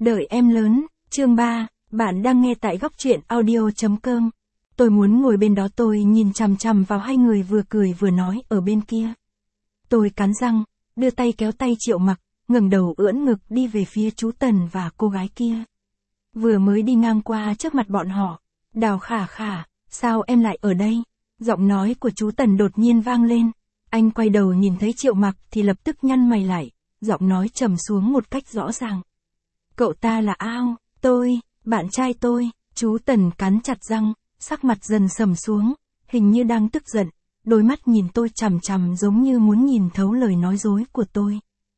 Đợi em lớn, chương 3, bạn đang nghe tại góc truyện audio.com. Tôi muốn ngồi bên đó, tôi nhìn chằm chằm vào hai người vừa cười vừa nói ở bên kia. Tôi cắn răng, đưa tay kéo tay Triệu Mặc, ngẩng đầu ưỡn ngực đi về phía chú Tần và cô gái kia. Vừa mới đi ngang qua trước mặt bọn họ, Đào Khả Khả, sao em lại ở đây? Giọng nói của chú Tần đột nhiên vang lên. Anh quay đầu nhìn thấy Triệu Mặc thì lập tức nhăn mày lại, giọng nói trầm xuống một cách rõ ràng. Cậu ta là Ao, bạn trai tôi. Chú Tần cắn chặt răng, sắc mặt dần sầm xuống, hình như đang tức giận, đôi mắt nhìn tôi chằm chằm giống như muốn nhìn thấu lời nói dối của tôi.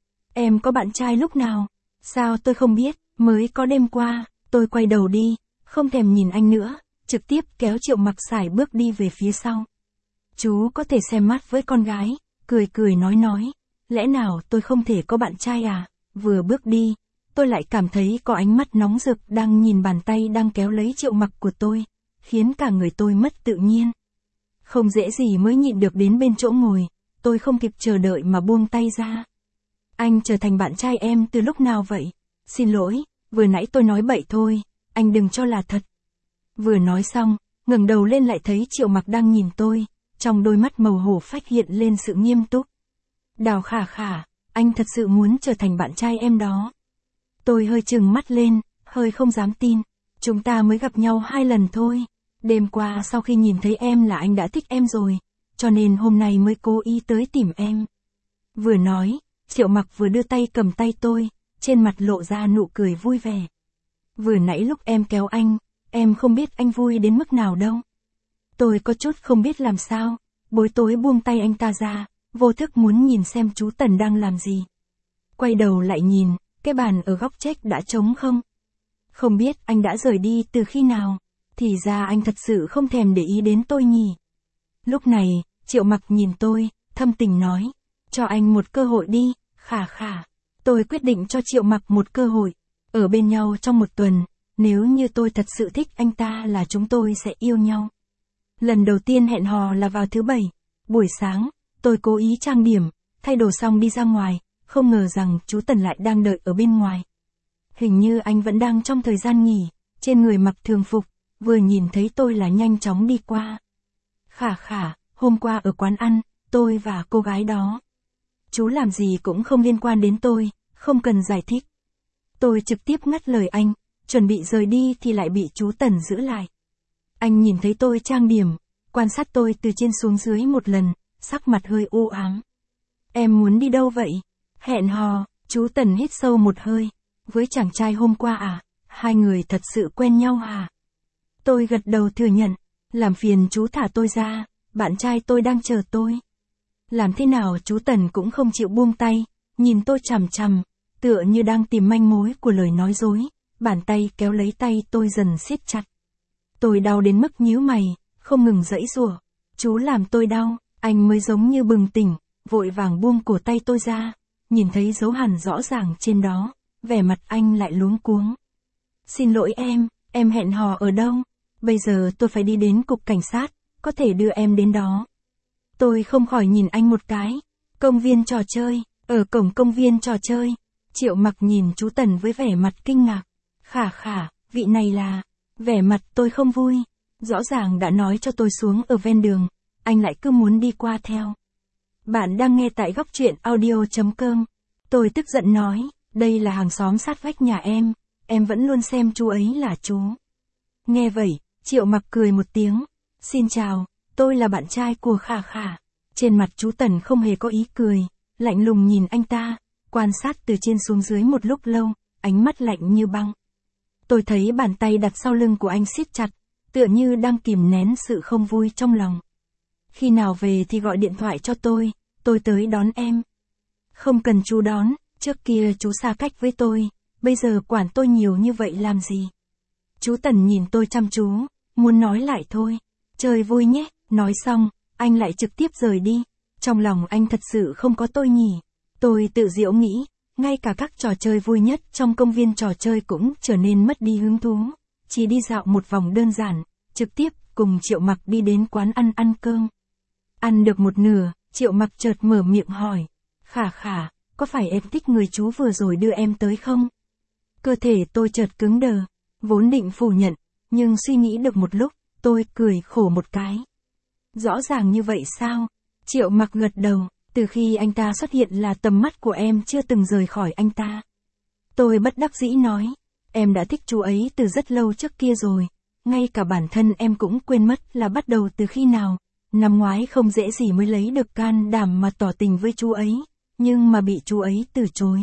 Em có bạn trai lúc nào? Sao tôi không biết, mới có đêm qua. Tôi quay đầu đi, không thèm nhìn anh nữa, trực tiếp kéo Triệu Mặc sải bước đi về phía sau. Chú có thể xem mắt với con gái, cười cười nói, lẽ nào tôi không thể có bạn trai à? Vừa bước đi, tôi lại cảm thấy có ánh mắt nóng rực đang nhìn bàn tay đang kéo lấy Triệu Mặc của tôi, khiến cả người tôi mất tự nhiên. Không dễ gì mới nhịn được đến bên chỗ ngồi, tôi không kịp chờ đợi mà buông tay ra. Anh trở thành bạn trai em từ lúc nào vậy? Xin lỗi, vừa nãy tôi nói bậy thôi, anh đừng cho là thật. Vừa nói xong, ngẩng đầu lên lại thấy Triệu Mặc đang nhìn tôi, trong đôi mắt màu hổ phách hiện lên sự nghiêm túc. Đào Khả Khả, anh thật sự muốn trở thành bạn trai em đó. Tôi hơi trừng mắt lên, hơi không dám tin. Chúng ta mới gặp nhau 2 lần thôi. Đêm qua sau khi nhìn thấy em là anh đã thích em rồi, cho nên hôm nay mới cố ý tới tìm em. Vừa nói, Triệu Mặc vừa đưa tay cầm tay tôi, trên mặt lộ ra nụ cười vui vẻ. Vừa nãy lúc em kéo anh, em không biết anh vui đến mức nào đâu. Tôi có chút không biết làm sao, bối rối buông tay anh ta ra, vô thức muốn nhìn xem chú Tần đang làm gì. Quay đầu lại nhìn, cái bàn ở góc check đã trống không? Không biết anh đã rời đi từ khi nào, thì ra anh thật sự không thèm để ý đến tôi nhỉ. Lúc này, Triệu Mặc nhìn tôi, thâm tình nói, cho anh một cơ hội đi, Khả Khả. Tôi quyết định cho Triệu Mặc một cơ hội, ở bên nhau trong 1 tuần, nếu như tôi thật sự thích anh ta là chúng tôi sẽ yêu nhau. Lần đầu tiên hẹn hò là vào thứ Bảy, buổi sáng, tôi cố ý trang điểm, thay đồ xong đi ra ngoài, không ngờ rằng chú Tần lại đang đợi ở bên ngoài. Hình như anh vẫn đang trong thời gian nghỉ, trên người mặc thường phục, vừa nhìn thấy tôi là nhanh chóng đi qua. Khả Khả, hôm qua ở quán ăn, tôi và cô gái đó. Chú làm gì cũng không liên quan đến tôi, không cần giải thích. Tôi trực tiếp ngắt lời anh, chuẩn bị rời đi thì lại bị chú Tần giữ lại. Anh nhìn thấy tôi trang điểm, quan sát tôi từ trên xuống dưới một lần, sắc mặt hơi u ám. Em muốn đi đâu vậy? Hẹn hò. Chú Tần hít sâu một hơi. Với chàng trai hôm qua à? Hai người thật sự quen nhau à? Tôi gật đầu thừa nhận. Làm phiền chú thả tôi ra, bạn trai tôi đang chờ tôi. Làm thế nào chú Tần cũng không chịu buông tay, nhìn tôi chằm chằm, tựa như đang tìm manh mối của lời nói dối, bàn tay kéo lấy tay tôi dần siết chặt. Tôi đau đến mức nhíu mày, không ngừng giãy giụa. Chú làm tôi đau, anh mới giống như bừng tỉnh, vội vàng buông cổ tay tôi ra, nhìn thấy dấu hằn rõ ràng trên đó, vẻ mặt anh lại luống cuống. Xin lỗi em hẹn hò ở đâu? Bây giờ tôi phải đi đến cục cảnh sát, có thể đưa em đến đó. Tôi không khỏi nhìn anh một cái. Công viên trò chơi, ở cổng công viên trò chơi. Triệu Mặc nhìn chú Tần với vẻ mặt kinh ngạc. Khả Khả, vị này là... Vẻ mặt tôi không vui. Rõ ràng đã nói cho tôi xuống ở ven đường, anh lại cứ muốn đi qua theo. Bạn đang nghe tại góc truyện audio.com. Tôi tức giận nói, đây là hàng xóm sát vách nhà em vẫn luôn xem chú ấy là chú. Nghe vậy, Triệu Mặc cười một tiếng. Xin chào, tôi là bạn trai của Khả Khả. Trên mặt chú Tần không hề có ý cười, lạnh lùng nhìn anh ta, quan sát từ trên xuống dưới một lúc lâu, ánh mắt lạnh như băng. Tôi thấy bàn tay đặt sau lưng của anh siết chặt, tựa như đang kìm nén sự không vui trong lòng. Khi nào về thì gọi điện thoại cho tôi tới đón em. Không cần chú đón, trước kia chú xa cách với tôi, bây giờ quản tôi nhiều như vậy làm gì? Chú Tần nhìn tôi chăm chú, muốn nói lại thôi. Chơi vui nhé, nói xong, anh lại trực tiếp rời đi. Trong lòng anh thật sự không có tôi nhỉ. Tôi tự giễu nghĩ, ngay cả các trò chơi vui nhất trong công viên trò chơi cũng trở nên mất đi hứng thú. Chỉ đi dạo một vòng đơn giản, trực tiếp cùng Triệu Mặc đi đến quán ăn cơm. Ăn được một nửa, Triệu Mặc chợt mở miệng hỏi. Khả Khả, có phải em thích người chú vừa rồi đưa em tới không? Cơ thể tôi chợt cứng đờ, vốn định phủ nhận, nhưng suy nghĩ được một lúc, tôi cười khổ một cái. Rõ ràng như vậy sao? Triệu Mặc gật đầu, từ khi anh ta xuất hiện là tầm mắt của em chưa từng rời khỏi anh ta. Tôi bất đắc dĩ nói, em đã thích chú ấy từ rất lâu trước kia rồi, ngay cả bản thân em cũng quên mất là bắt đầu từ khi nào. Năm ngoái không dễ gì mới lấy được can đảm mà tỏ tình với chú ấy, nhưng mà bị chú ấy từ chối.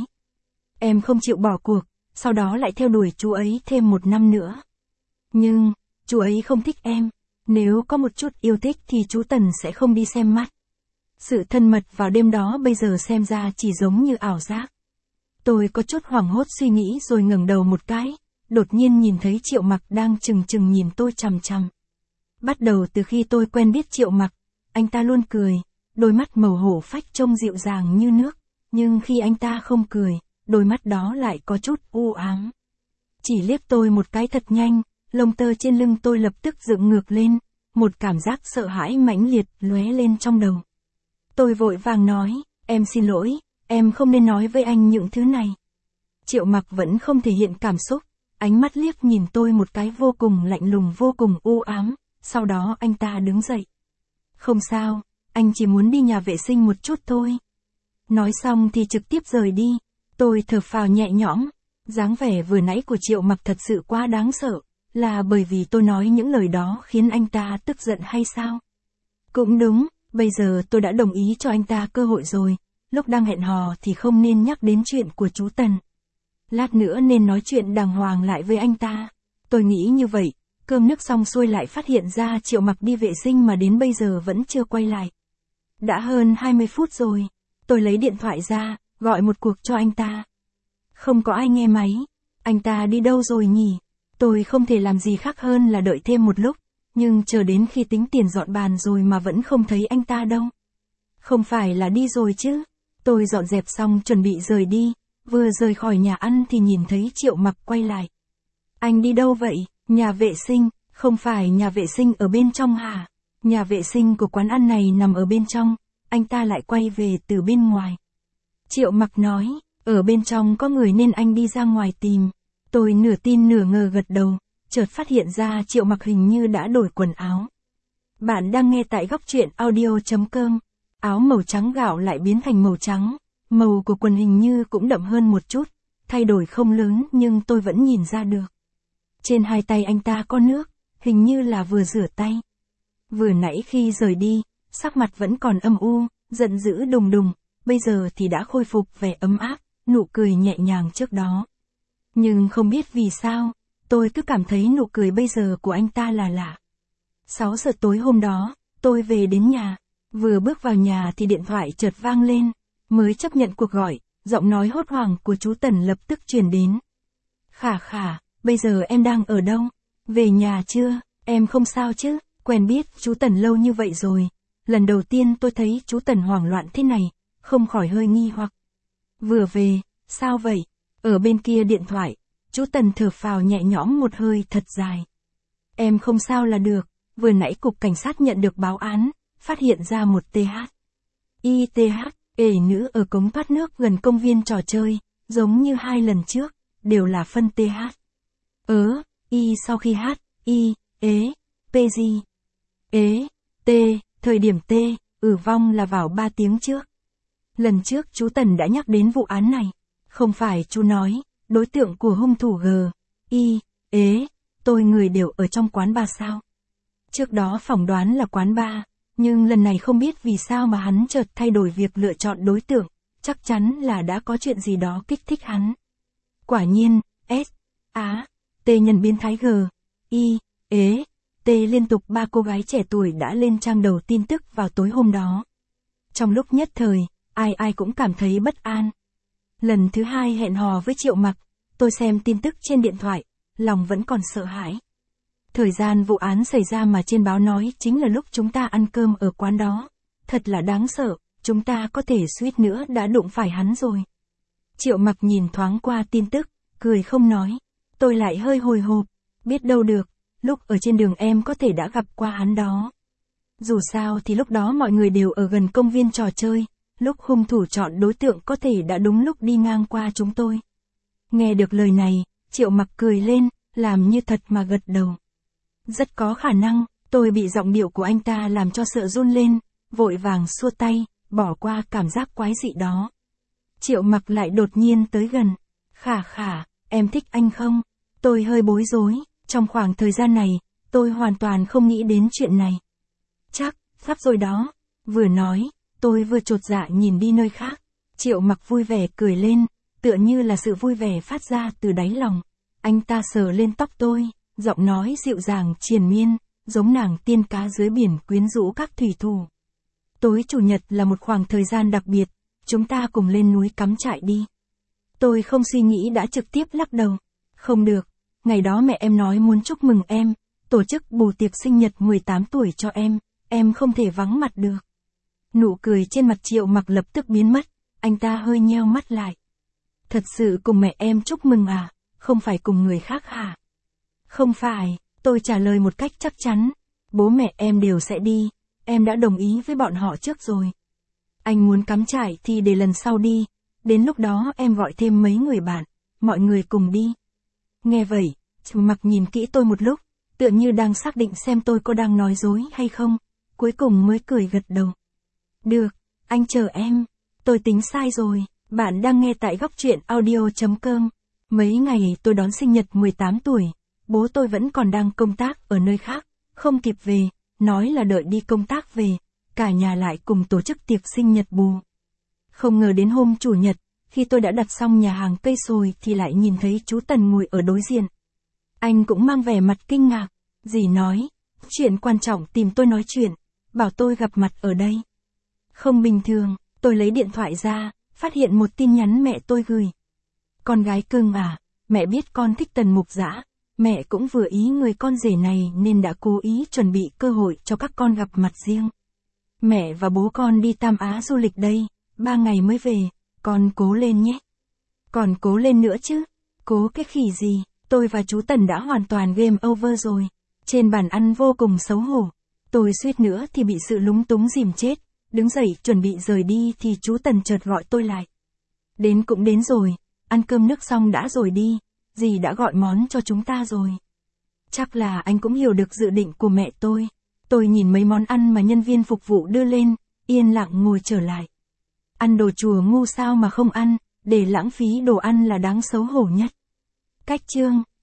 Em không chịu bỏ cuộc, sau đó lại theo đuổi chú ấy thêm 1 năm nữa. Nhưng, chú ấy không thích em, nếu có một chút yêu thích thì chú Tần sẽ không đi xem mắt. Sự thân mật vào đêm đó bây giờ xem ra chỉ giống như ảo giác. Tôi có chút hoảng hốt suy nghĩ rồi ngẩng đầu một cái, đột nhiên nhìn thấy Triệu Mặc đang chừng chừng nhìn tôi chằm chằm. Bắt đầu từ khi tôi quen biết Triệu Mặc, anh ta luôn cười, đôi mắt màu hổ phách trông dịu dàng như nước, nhưng khi anh ta không cười, đôi mắt đó lại có chút u ám. Chỉ liếc tôi một cái thật nhanh, lông tơ trên lưng tôi lập tức dựng ngược lên, một cảm giác sợ hãi mãnh liệt lóe lên trong đầu. Tôi vội vàng nói, em xin lỗi, em không nên nói với anh những thứ này. Triệu Mặc vẫn không thể hiện cảm xúc, ánh mắt liếc nhìn tôi một cái vô cùng lạnh lùng vô cùng u ám, sau đó anh ta đứng dậy. Không sao, anh chỉ muốn đi nhà vệ sinh một chút thôi. Nói xong thì trực tiếp rời đi, tôi thở phào nhẹ nhõm, dáng vẻ vừa nãy của Triệu Mặc thật sự quá đáng sợ, là bởi vì tôi nói những lời đó khiến anh ta tức giận hay sao? Cũng đúng, bây giờ tôi đã đồng ý cho anh ta cơ hội rồi, lúc đang hẹn hò thì không nên nhắc đến chuyện của chú Tần. Lát nữa nên nói chuyện đàng hoàng lại với anh ta. Tôi nghĩ như vậy, cơm nước xong xuôi lại phát hiện ra Triệu Mặc đi vệ sinh mà đến bây giờ vẫn chưa quay lại. Đã hơn 20 phút rồi, tôi lấy điện thoại ra, gọi một cuộc cho anh ta. Không có ai nghe máy, anh ta đi đâu rồi nhỉ? Tôi không thể làm gì khác hơn là đợi thêm một lúc, nhưng chờ đến khi tính tiền dọn bàn rồi mà vẫn không thấy anh ta đâu. Không phải là đi rồi chứ? Tôi dọn dẹp xong chuẩn bị rời đi, vừa rời khỏi nhà ăn thì nhìn thấy Triệu Mặc quay lại. Anh đi đâu vậy? Nhà vệ sinh, không phải nhà vệ sinh ở bên trong hả? Nhà vệ sinh của quán ăn này nằm ở bên trong, anh ta lại quay về từ bên ngoài. Triệu Mặc nói, ở bên trong có người nên anh đi ra ngoài tìm. Tôi nửa tin nửa ngờ gật đầu, chợt phát hiện ra Triệu Mặc hình như đã đổi quần áo. Bạn đang nghe tại góc truyện audio.com. Áo màu trắng gạo lại biến thành màu trắng, màu của quần hình như cũng đậm hơn một chút, thay đổi không lớn nhưng tôi vẫn nhìn ra được. Trên hai tay anh ta có nước, hình như là vừa rửa tay. Vừa nãy khi rời đi, sắc mặt vẫn còn âm u, giận dữ đùng đùng, bây giờ thì đã khôi phục vẻ ấm áp, nụ cười nhẹ nhàng trước đó. Nhưng không biết vì sao, tôi cứ cảm thấy nụ cười bây giờ của anh ta là lạ. 6 giờ tối hôm đó, tôi về đến nhà. Vừa bước vào nhà thì điện thoại chợt vang lên, mới chấp nhận cuộc gọi, giọng nói hốt hoảng của chú Tần lập tức truyền đến. Khả khả, bây giờ em đang ở đâu? Về nhà chưa? Em không sao chứ? Quen biết chú Tần lâu như vậy rồi. Lần đầu tiên tôi thấy chú Tần hoảng loạn thế này, không khỏi hơi nghi hoặc. Vừa về, sao vậy? Ở bên kia điện thoại, chú Tần thở phào nhẹ nhõm một hơi thật dài. Em không sao là được, vừa nãy cục cảnh sát nhận được báo án. Phát hiện ra một ê nữ ở cống thoát nước gần công viên trò chơi, giống như 2 lần trước, đều là phân y sau khi thời điểm vong là vào 3 tiếng trước. Lần trước chú Tần đã nhắc đến vụ án này, không phải chú nói, đối tượng của hung thủ tôi người đều ở trong quán bar sao? Trước đó phỏng đoán là quán bar. Nhưng lần này không biết vì sao mà hắn chợt thay đổi việc lựa chọn đối tượng, chắc chắn là đã có chuyện gì đó kích thích hắn. Quả nhiên, nhân biến thái liên tục 3 cô gái trẻ tuổi đã lên trang đầu tin tức vào tối hôm đó. Trong lúc nhất thời, ai cũng cảm thấy bất an. Lần thứ 2 hẹn hò với Triệu Mặc, tôi xem tin tức trên điện thoại, lòng vẫn còn sợ hãi. Thời gian vụ án xảy ra mà trên báo nói chính là lúc chúng ta ăn cơm ở quán đó. Thật là đáng sợ, chúng ta có thể suýt nữa đã đụng phải hắn rồi. Triệu Mặc nhìn thoáng qua tin tức, cười không nói. Tôi lại hơi hồi hộp, biết đâu được, lúc ở trên đường em có thể đã gặp qua hắn đó. Dù sao thì lúc đó mọi người đều ở gần công viên trò chơi, lúc hung thủ chọn đối tượng có thể đã đúng lúc đi ngang qua chúng tôi. Nghe được lời này, Triệu Mặc cười lên, làm như thật mà gật đầu. Rất có khả năng, tôi bị giọng điệu của anh ta làm cho sợ run lên, vội vàng xua tay, bỏ qua cảm giác quái dị đó. Triệu Mặc lại đột nhiên tới gần. Khả khả, em thích anh không? Tôi hơi bối rối, trong khoảng thời gian này, tôi hoàn toàn không nghĩ đến chuyện này. Chắc, sắp rồi đó. Vừa nói, tôi vừa chột dạ nhìn đi nơi khác. Triệu Mặc vui vẻ cười lên, tựa như là sự vui vẻ phát ra từ đáy lòng. Anh ta sờ lên tóc tôi, giọng nói dịu dàng triền miên, giống nàng tiên cá dưới biển quyến rũ các thủy thủ. Tối chủ nhật là một khoảng thời gian đặc biệt, chúng ta cùng lên núi cắm trại đi. Tôi không suy nghĩ đã trực tiếp lắc đầu. Không được, ngày đó mẹ em nói muốn chúc mừng em, tổ chức bù tiệc sinh nhật 18 tuổi cho em không thể vắng mặt được. Nụ cười trên mặt Triệu Mặc lập tức biến mất, anh ta hơi nheo mắt lại. Thật sự cùng mẹ em chúc mừng à, không phải cùng người khác hả? Không phải, tôi trả lời một cách chắc chắn. Bố mẹ em đều sẽ đi, em đã đồng ý với bọn họ trước rồi. Anh muốn cắm trại thì để lần sau đi, đến lúc đó em gọi thêm mấy người bạn, mọi người cùng đi. Nghe vậy, Triệu Mặc nhìn kỹ tôi một lúc, tựa như đang xác định xem tôi có đang nói dối hay không, cuối cùng mới cười gật đầu. Được, anh chờ em. Tôi tính sai rồi, bạn đang nghe tại góc truyện audio.com. Mấy ngày tôi đón sinh nhật 18 tuổi, bố tôi vẫn còn đang công tác ở nơi khác, không kịp về, nói là đợi đi công tác về, cả nhà lại cùng tổ chức tiệc sinh nhật bù. Không ngờ đến hôm chủ nhật, khi tôi đã đặt xong nhà hàng cây sồi thì lại nhìn thấy chú Tần ngồi ở đối diện. Anh cũng mang vẻ mặt kinh ngạc, dì nói, chuyện quan trọng tìm tôi nói chuyện, bảo tôi gặp mặt ở đây. Không bình thường, tôi lấy điện thoại ra, phát hiện một tin nhắn mẹ tôi gửi. Con gái cưng à, mẹ biết con thích Tần Mục Dã, mẹ cũng vừa ý người con rể này nên đã cố ý chuẩn bị cơ hội cho các con gặp mặt riêng. Mẹ và bố con đi Tam Á du lịch đây, 3 ngày mới về, con cố lên nhé. Còn cố lên nữa chứ, cố cái khỉ gì, tôi và chú Tần đã hoàn toàn game over rồi. Trên bàn ăn vô cùng xấu hổ, tôi suýt nữa thì bị sự lúng túng dìm chết, đứng dậy chuẩn bị rời đi thì chú Tần chợt gọi tôi lại. Đến cũng đến rồi, ăn cơm nước xong đã rồi đi, dì đã gọi món cho chúng ta rồi. Chắc là anh cũng hiểu được dự định của mẹ tôi. Tôi nhìn mấy món ăn mà nhân viên phục vụ đưa lên, yên lặng ngồi trở lại. Ăn đồ chùa ngu sao mà không ăn, để lãng phí đồ ăn là đáng xấu hổ nhất. Cách chương